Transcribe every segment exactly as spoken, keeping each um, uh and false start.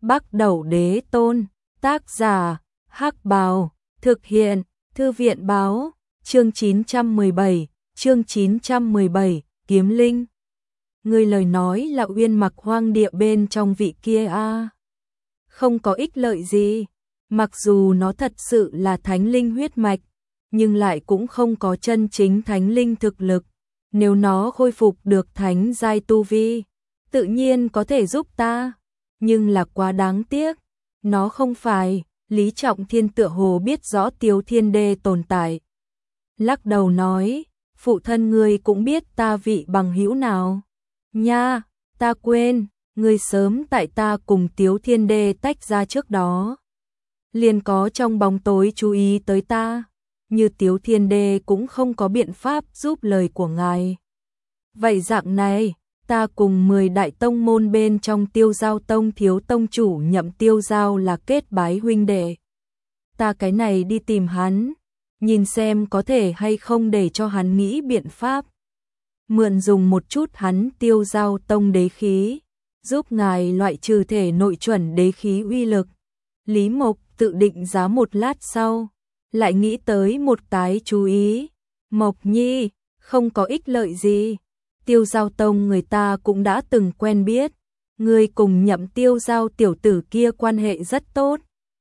Bắc Đẩu Đế Tôn, tác giả, Hắc Bào, thực hiện, Thư viện báo, chương chín trăm mười bảy, chương chín trăm mười bảy, Kiếm Linh. Người lời nói là uyên mặc hoang địa bên trong vị kia a à. Không có ích lợi gì, mặc dù nó thật sự là thánh linh huyết mạch, nhưng lại cũng không có chân chính thánh linh thực lực. Nếu nó khôi phục được thánh giai tu vi, tự nhiên có thể giúp ta, nhưng là quá đáng tiếc, nó không phải. Lý Trọng Thiên tựa hồ biết rõ Tiếu Thiên Đê tồn tại. Lắc đầu nói, phụ thân ngươi cũng biết ta vị bằng hữu nào. Nha, ta quên, ngươi sớm tại ta cùng Tiếu Thiên Đê tách ra trước đó. Liền có trong bóng tối chú ý tới ta, như Tiếu Thiên Đê cũng không có biện pháp giúp lời của ngài. Vậy dạng này, ta cùng mười đại tông môn bên trong Tiêu Giao Tông thiếu tông chủ Nhậm Tiêu Giao là kết bái huynh đệ. Ta cái này đi tìm hắn, nhìn xem có thể hay không để cho hắn nghĩ biện pháp. Mượn dùng một chút hắn Tiêu Giao Tông đế khí, giúp ngài loại trừ thể nội chuẩn đế khí uy lực. Lý Mộc tự định giá một lát sau, lại nghĩ tới một cái chú ý. Mộc Nhi, không có ích lợi gì. Tiêu Giao Tông người ta cũng đã từng quen biết, người cùng Nhậm Tiêu Giao tiểu tử kia quan hệ rất tốt.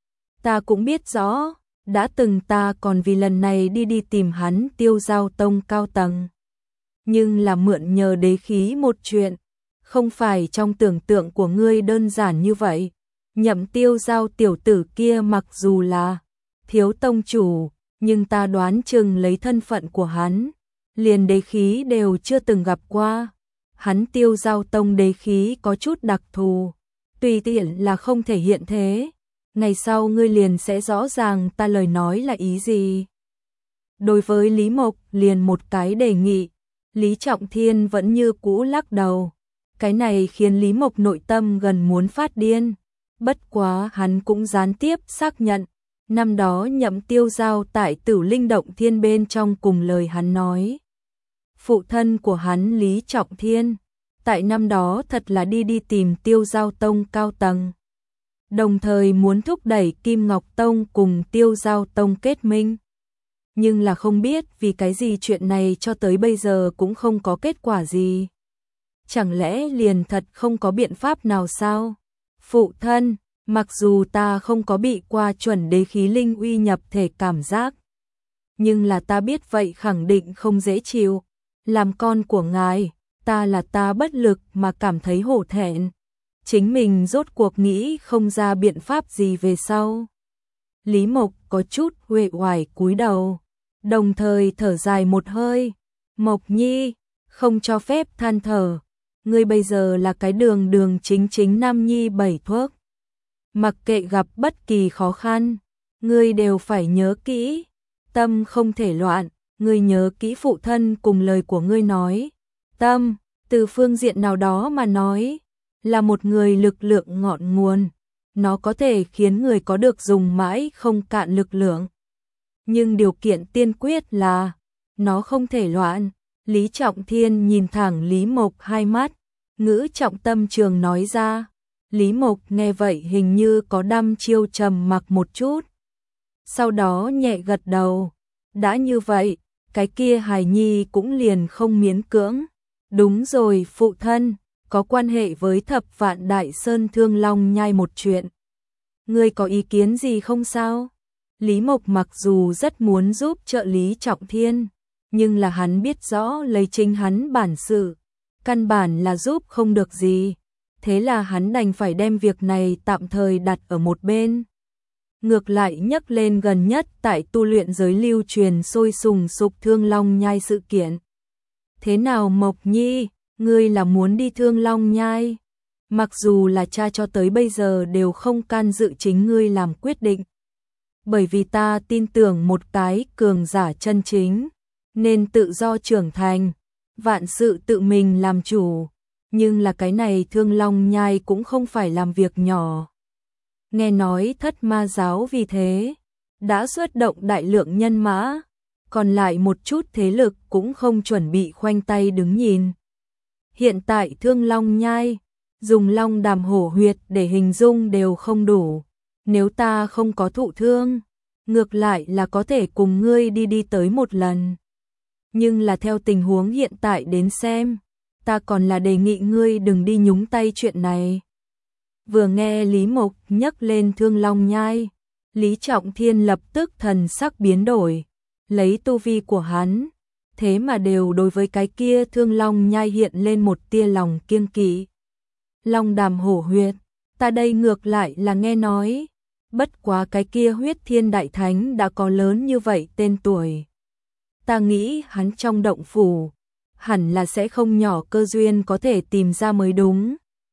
Ta cũng biết rõ, đã từng ta còn vì lần này đi đi tìm hắn Tiêu Giao Tông cao tầng. Nhưng là mượn nhờ đế khí một chuyện, không phải trong tưởng tượng của ngươi đơn giản như vậy. Nhậm Tiêu Giao tiểu tử kia mặc dù là thiếu tông chủ, nhưng ta đoán chừng lấy thân phận của hắn, liền đế khí đều chưa từng gặp qua. Hắn Tiêu Giao Tông đế khí có chút đặc thù, tùy tiện là không thể hiện thế. Ngày sau ngươi liền sẽ rõ ràng ta lời nói là ý gì. Đối với Lý Mộc liền một cái đề nghị, Lý Trọng Thiên vẫn như cũ lắc đầu. Cái này khiến Lý Mộc nội tâm gần muốn phát điên. Bất quá hắn cũng gián tiếp xác nhận, năm đó Nhậm Tiêu Giao tại Tử Linh Động Thiên bên trong cùng lời hắn nói. Phụ thân của hắn Lý Trọng Thiên, tại năm đó thật là đi đi tìm Tiêu Giao Tông cao tầng. Đồng thời muốn thúc đẩy Kim Ngọc Tông cùng Tiêu Giao Tông kết minh. Nhưng là không biết vì cái gì chuyện này cho tới bây giờ cũng không có kết quả gì. Chẳng lẽ liền thật không có biện pháp nào sao? Phụ thân, mặc dù ta không có bị qua chuẩn đế khí linh uy nhập thể cảm giác, nhưng là ta biết vậy khẳng định không dễ chịu. Làm con của ngài, ta là ta bất lực mà cảm thấy hổ thẹn. Chính mình rốt cuộc nghĩ không ra biện pháp gì về sau. Lý Mộc có chút uể oải cúi đầu, đồng thời thở dài một hơi. Mộc Nhi, không cho phép than thở. Ngươi bây giờ là cái đường đường chính chính nam nhi bảy thuốc. Mặc kệ gặp bất kỳ khó khăn, ngươi đều phải nhớ kỹ. Tâm không thể loạn, ngươi nhớ kỹ phụ thân cùng lời của ngươi nói. Tâm, từ phương diện nào đó mà nói, là một người lực lượng ngọn nguồn. Nó có thể khiến người có được dùng mãi không cạn lực lượng. Nhưng điều kiện tiên quyết là, nó không thể loạn. Lý Trọng Thiên nhìn thẳng Lý Mộc hai mắt, ngữ trọng tâm trường nói ra. Lý Mộc nghe vậy hình như có đăm chiêu trầm mặc một chút. Sau đó nhẹ gật đầu. Đã như vậy, cái kia hài nhi cũng liền không miễn cưỡng. Đúng rồi phụ thân, có quan hệ với thập vạn đại sơn thương long nhai một chuyện. Ngươi có ý kiến gì không sao? Lý Mộc mặc dù rất muốn giúp trợ Lý Trọng Thiên, nhưng là hắn biết rõ lấy chính hắn bản sự, căn bản là giúp không được gì. Thế là hắn đành phải đem việc này tạm thời đặt ở một bên. Ngược lại nhắc lên gần nhất tại tu luyện giới lưu truyền sôi sùng sục Thương Long Nhai sự kiện. Thế nào Mộc Nhi, ngươi là muốn đi Thương Long Nhai? Mặc dù là cha cho tới bây giờ đều không can dự chính ngươi làm quyết định. Bởi vì ta tin tưởng một cái cường giả chân chính, nên tự do trưởng thành, vạn sự tự mình làm chủ. Nhưng là cái này Thương Long Nhai cũng không phải làm việc nhỏ. Nghe nói Thất Ma giáo vì thế đã xuất động đại lượng nhân mã, còn lại một chút thế lực cũng không chuẩn bị khoanh tay đứng nhìn. Hiện tại Thương Long Nhai dùng long đàm hổ huyệt để hình dung đều không đủ. Nếu ta không có thụ thương, ngược lại là có thể cùng ngươi đi đi tới một lần. Nhưng là theo tình huống hiện tại đến xem, ta còn là đề nghị ngươi đừng đi nhúng tay chuyện này. Vừa nghe Lý Mộc nhắc lên Thương Long Nhai, Lý Trọng Thiên lập tức thần sắc biến đổi, lấy tu vi của hắn, thế mà đều đối với cái kia Thương Long Nhai hiện lên một tia lòng kiêng kỵ. Long đàm hổ huyệt, ta đây ngược lại là nghe nói, bất quá cái kia Huyết Thiên Đại Thánh đã có lớn như vậy tên tuổi. Ta nghĩ hắn trong động phủ, hẳn là sẽ không nhỏ cơ duyên có thể tìm ra mới đúng.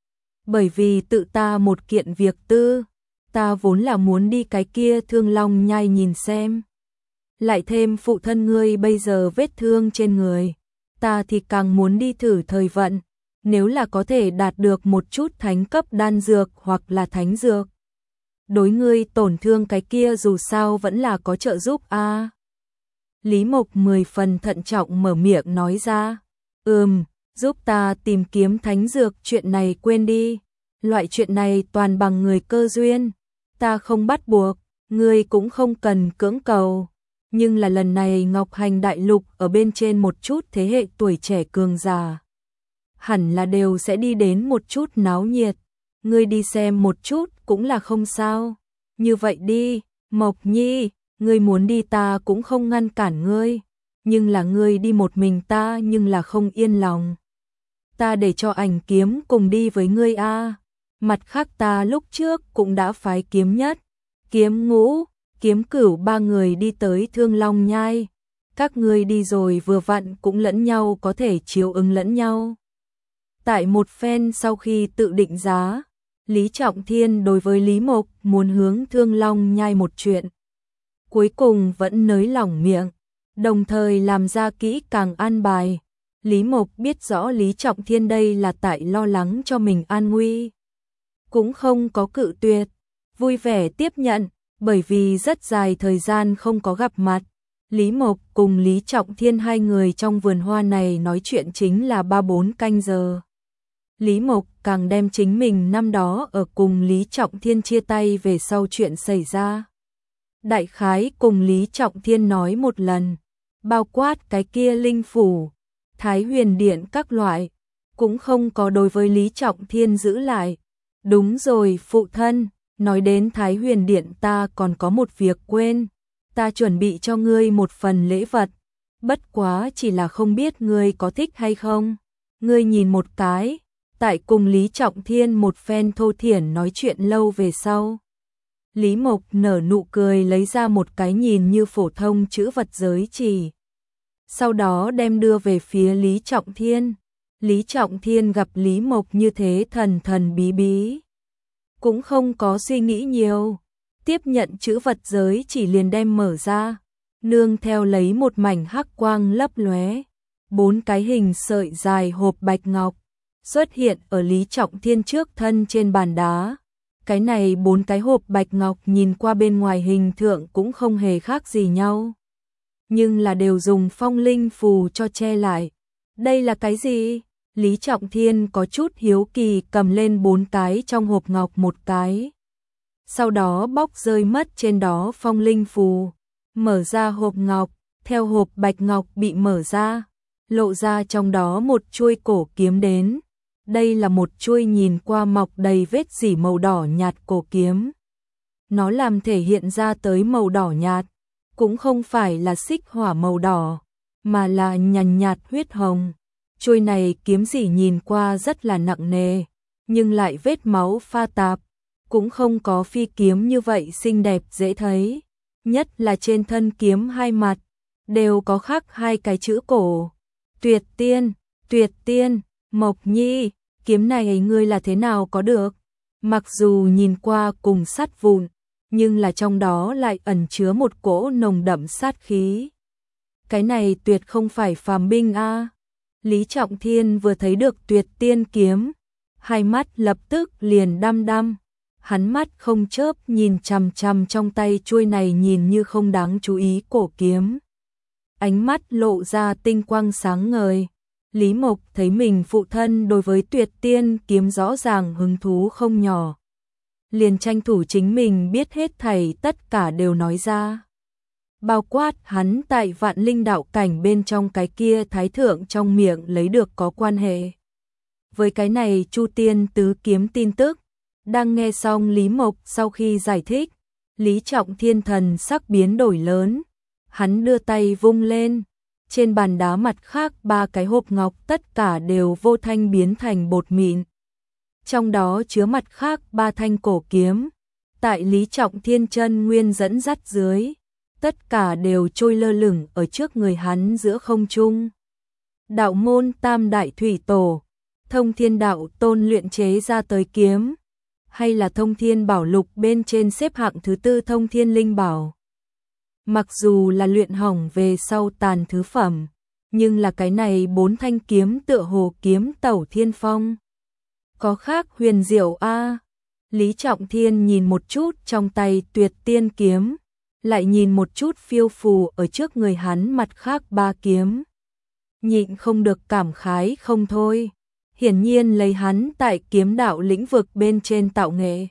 Bởi vì tự ta một kiện việc tư, ta vốn là muốn đi cái kia Thương Long Nhai nhìn xem. Lại thêm phụ thân ngươi bây giờ vết thương trên người, ta thì càng muốn đi thử thời vận, nếu là có thể đạt được một chút thánh cấp đan dược hoặc là thánh dược. Đối ngươi tổn thương cái kia dù sao vẫn là có trợ giúp a. À. Lý Mộc mười phần thận trọng mở miệng nói ra, ừm, giúp ta tìm kiếm thánh dược chuyện này quên đi, loại chuyện này toàn bằng người cơ duyên, ta không bắt buộc, ngươi cũng không cần cưỡng cầu. Nhưng là lần này Ngọc Hành Đại Lục ở bên trên một chút thế hệ tuổi trẻ cường già, hẳn là đều sẽ đi đến một chút náo nhiệt, ngươi đi xem một chút cũng là không sao. Như vậy đi, Mộc Nhi, ngươi muốn đi ta cũng không ngăn cản ngươi, nhưng là ngươi đi một mình ta nhưng là không yên lòng. Ta để cho Ảnh Kiếm cùng đi với ngươi a. À. Mặt khác ta lúc trước cũng đã phái Kiếm Nhất, Kiếm Ngũ, Kiếm Cửu ba người đi tới Thương Long Nhai. Các ngươi đi rồi vừa vặn cũng lẫn nhau có thể chiếu ứng lẫn nhau. Tại một phen sau khi tự định giá, Lý Trọng Thiên đối với Lý Mộc muốn hướng Thương Long Nhai một chuyện. Cuối cùng vẫn nới lỏng miệng, đồng thời làm ra kỹ càng an bài. Lý Mộc biết rõ Lý Trọng Thiên đây là tại lo lắng cho mình an nguy. Cũng không có cự tuyệt, vui vẻ tiếp nhận, bởi vì rất dài thời gian không có gặp mặt. Lý Mộc cùng Lý Trọng Thiên hai người trong vườn hoa này nói chuyện chính là ba bốn canh giờ. Lý Mộc càng đem chính mình năm đó ở cùng Lý Trọng Thiên chia tay về sau chuyện xảy ra. Đại khái cùng Lý Trọng Thiên nói một lần, bao quát cái kia linh phủ, Thái Huyền Điện các loại, cũng không có đối với Lý Trọng Thiên giữ lại. Đúng rồi phụ thân, nói đến Thái Huyền Điện ta còn có một việc quên, ta chuẩn bị cho ngươi một phần lễ vật, bất quá chỉ là không biết ngươi có thích hay không. Ngươi nhìn một cái. Tại cùng Lý Trọng Thiên một phen thô thiển nói chuyện lâu về sau, Lý Mộc nở nụ cười lấy ra một cái nhìn như phổ thông chữ vật giới chỉ. Sau đó đem đưa về phía Lý Trọng Thiên. Lý Trọng Thiên gặp Lý Mộc như thế thần thần bí bí, cũng không có suy nghĩ nhiều, tiếp nhận chữ vật giới chỉ liền đem mở ra, nương theo lấy một mảnh hắc quang lấp lóe, bốn cái hình sợi dài hộp bạch ngọc xuất hiện ở Lý Trọng Thiên trước thân trên bàn đá. Cái này bốn cái hộp bạch ngọc nhìn qua bên ngoài hình thượng cũng không hề khác gì nhau, nhưng là đều dùng phong linh phù cho che lại. Đây là cái gì? Lý Trọng Thiên có chút hiếu kỳ cầm lên bốn cái trong hộp ngọc một cái, sau đó bóc rơi mất trên đó phong linh phù, mở ra hộp ngọc, theo hộp bạch ngọc bị mở ra, lộ ra trong đó một chuôi cổ kiếm đến. Đây là một chuôi nhìn qua mọc đầy vết rỉ màu đỏ nhạt cổ kiếm. Nó làm thể hiện ra tới màu đỏ nhạt, cũng không phải là xích hỏa màu đỏ, mà là nhàn nhạt huyết hồng. Chuôi này kiếm rỉ nhìn qua rất là nặng nề, nhưng lại vết máu pha tạp, cũng không có phi kiếm như vậy xinh đẹp dễ thấy. Nhất là trên thân kiếm hai mặt, đều có khắc hai cái chữ cổ. Tuyệt tiên, tuyệt tiên, Mộc Nhi. Kiếm này ngươi là thế nào có được? Mặc dù nhìn qua cùng sắt vụn, nhưng là trong đó lại ẩn chứa một cỗ nồng đậm sát khí. Cái này tuyệt không phải phàm binh a. À. Lý Trọng Thiên vừa thấy được tuyệt tiên kiếm, hai mắt lập tức liền đăm đăm, hắn mắt không chớp nhìn chằm chằm trong tay chuôi này nhìn như không đáng chú ý cổ kiếm. Ánh mắt lộ ra tinh quang sáng ngời, Lý Mộc thấy mình phụ thân đối với tuyệt tiên kiếm rõ ràng hứng thú không nhỏ. Liền tranh thủ chính mình biết hết thảy tất cả đều nói ra. Bao quát hắn tại vạn linh đạo cảnh bên trong cái kia thái thượng trong miệng lấy được có quan hệ. Với cái này Chu Tiên tứ kiếm tin tức, đang nghe xong Lý Mộc sau khi giải thích, Lý Trọng Thiên thần sắc biến đổi lớn, hắn đưa tay vung lên, trên bàn đá mặt khác ba cái hộp ngọc tất cả đều vô thanh biến thành bột mịn. Trong đó chứa mặt khác ba thanh cổ kiếm, tại Lý Trọng Thiên chân nguyên dẫn dắt dưới, tất cả đều trôi lơ lửng ở trước người hắn giữa không trung. Đạo môn Tam Đại Thủy Tổ, Thông Thiên Đạo Tôn luyện chế ra tới kiếm, hay là Thông Thiên Bảo Lục bên trên xếp hạng thứ tư Thông Thiên Linh Bảo. Mặc dù là luyện hỏng về sau tàn thứ phẩm, nhưng là cái này bốn thanh kiếm tựa hồ kiếm tẩu thiên phong. Có khác huyền diệu a. Lý Trọng Thiên nhìn một chút trong tay tuyệt tiên kiếm, lại nhìn một chút phiêu phù ở trước người hắn mặt khác ba kiếm. Nhịn không được cảm khái không thôi. Hiển nhiên lấy hắn tại kiếm đạo lĩnh vực bên trên tạo nghệ.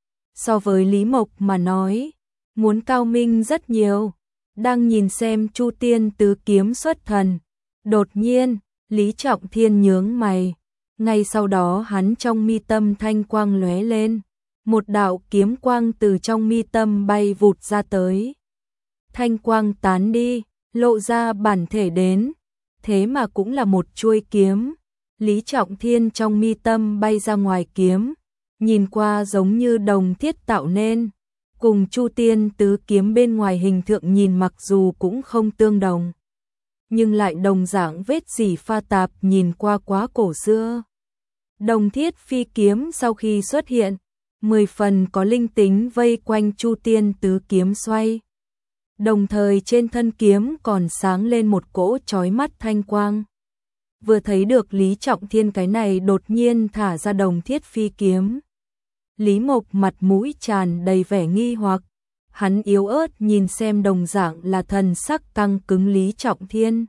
So với Lý Mộc mà nói, muốn cao minh rất nhiều. Đang nhìn xem Chu Tiên tứ kiếm xuất thần. Đột nhiên, Lý Trọng Thiên nhướng mày. Ngay sau đó hắn trong mi tâm thanh quang lóe lên. Một đạo kiếm quang từ trong mi tâm bay vụt ra tới. Thanh quang tán đi, lộ ra bản thể đến. Thế mà cũng là một chuôi kiếm. Lý Trọng Thiên trong mi tâm bay ra ngoài kiếm. Nhìn qua giống như đồng thiết tạo nên. Cùng Chu Tiên tứ kiếm bên ngoài hình tượng nhìn mặc dù cũng không tương đồng. Nhưng lại đồng dạng vết dỉ pha tạp nhìn qua quá cổ xưa. Đồng thiết phi kiếm sau khi xuất hiện, mười phần có linh tính vây quanh Chu Tiên tứ kiếm xoay. Đồng thời trên thân kiếm còn sáng lên một cỗ chói mắt thanh quang. Vừa thấy được Lý Trọng Thiên cái này đột nhiên thả ra đồng thiết phi kiếm. Lý Mộc mặt mũi tràn đầy vẻ nghi hoặc, hắn yếu ớt nhìn xem đồng dạng là thần sắc căng cứng Lý Trọng Thiên.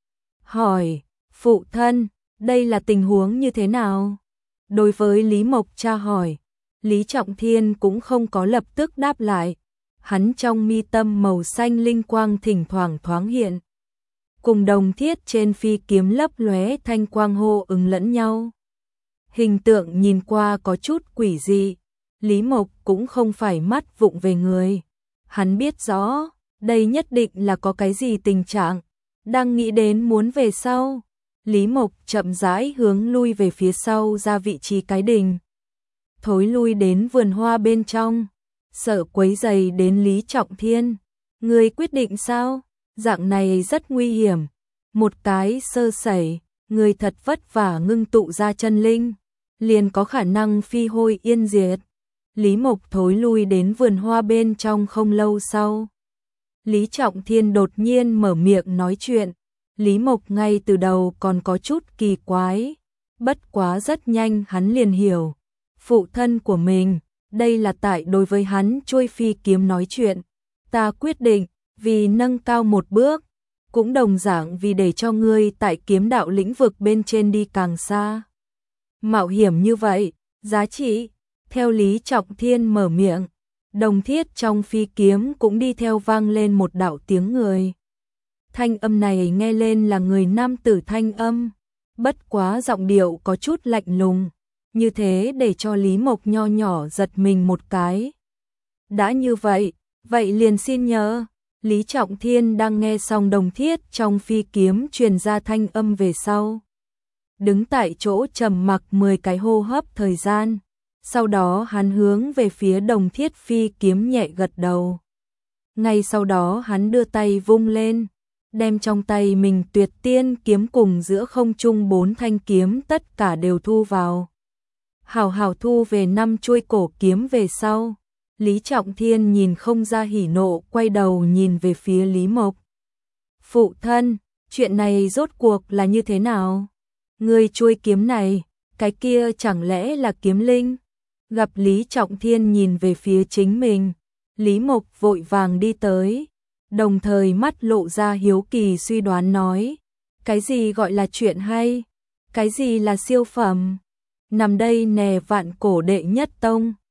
Hỏi, phụ thân, đây là tình huống như thế nào? Đối với Lý Mộc tra hỏi, Lý Trọng Thiên cũng không có lập tức đáp lại, hắn trong mi tâm màu xanh linh quang thỉnh thoảng thoáng hiện. Cùng đồng thiết trên phi kiếm lấp lóe thanh quang hô ứng lẫn nhau. Hình tượng nhìn qua có chút quỷ dị. Lý Mộc cũng không phải mắt vụng về người. Hắn biết rõ, đây nhất định là có cái gì tình trạng. Đang nghĩ đến muốn về sau. Lý Mộc chậm rãi hướng lui về phía sau ra vị trí cái đình. Thối lui đến vườn hoa bên trong. Sợ quấy rầy đến Lý Trọng Thiên. Người quyết định sao? Dạng này rất nguy hiểm. Một cái sơ sẩy, người thật vất vả ngưng tụ ra chân linh. Liền có khả năng phi hôi yên diệt. Lý Mộc thối lui đến vườn hoa bên trong không lâu sau. Lý Trọng Thiên đột nhiên mở miệng nói chuyện. Lý Mộc ngay từ đầu còn có chút kỳ quái. Bất quá rất nhanh hắn liền hiểu. Phụ thân của mình, đây là tại đối với hắn trôi phi kiếm nói chuyện. Ta quyết định, vì nâng cao một bước, cũng đồng dạng vì để cho ngươi tại kiếm đạo lĩnh vực bên trên đi càng xa. Mạo hiểm như vậy, giá trị. Theo Lý Trọng Thiên mở miệng, đồng thiết trong phi kiếm cũng đi theo vang lên một đạo tiếng người. Thanh âm này nghe lên là người nam tử thanh âm, bất quá giọng điệu có chút lạnh lùng, như thế để cho Lý Mộc nho nhỏ giật mình một cái. Đã như vậy, vậy liền xin nhớ. Lý Trọng Thiên đang nghe xong đồng thiết trong phi kiếm truyền ra thanh âm về sau. Đứng tại chỗ trầm mặc mười cái hô hấp thời gian. Sau đó hắn hướng về phía đồng thiết phi kiếm nhẹ gật đầu. Ngay sau đó hắn đưa tay vung lên, đem trong tay mình tuyệt tiên kiếm cùng giữa không trung bốn thanh kiếm tất cả đều thu vào. Hảo hảo thu về năm chuôi cổ kiếm về sau. Lý Trọng Thiên nhìn không ra hỉ nộ, quay đầu nhìn về phía Lý Mộc. Phụ thân, chuyện này rốt cuộc là như thế nào? Người chuôi kiếm này, cái kia chẳng lẽ là kiếm linh? Gặp Lý Trọng Thiên nhìn về phía chính mình, Lý Mộc vội vàng đi tới, đồng thời mắt lộ ra hiếu kỳ suy đoán nói, Cái gì gọi là chuyện hay? Cái gì là siêu phẩm? Nằm đây nè vạn cổ đệ nhất tông.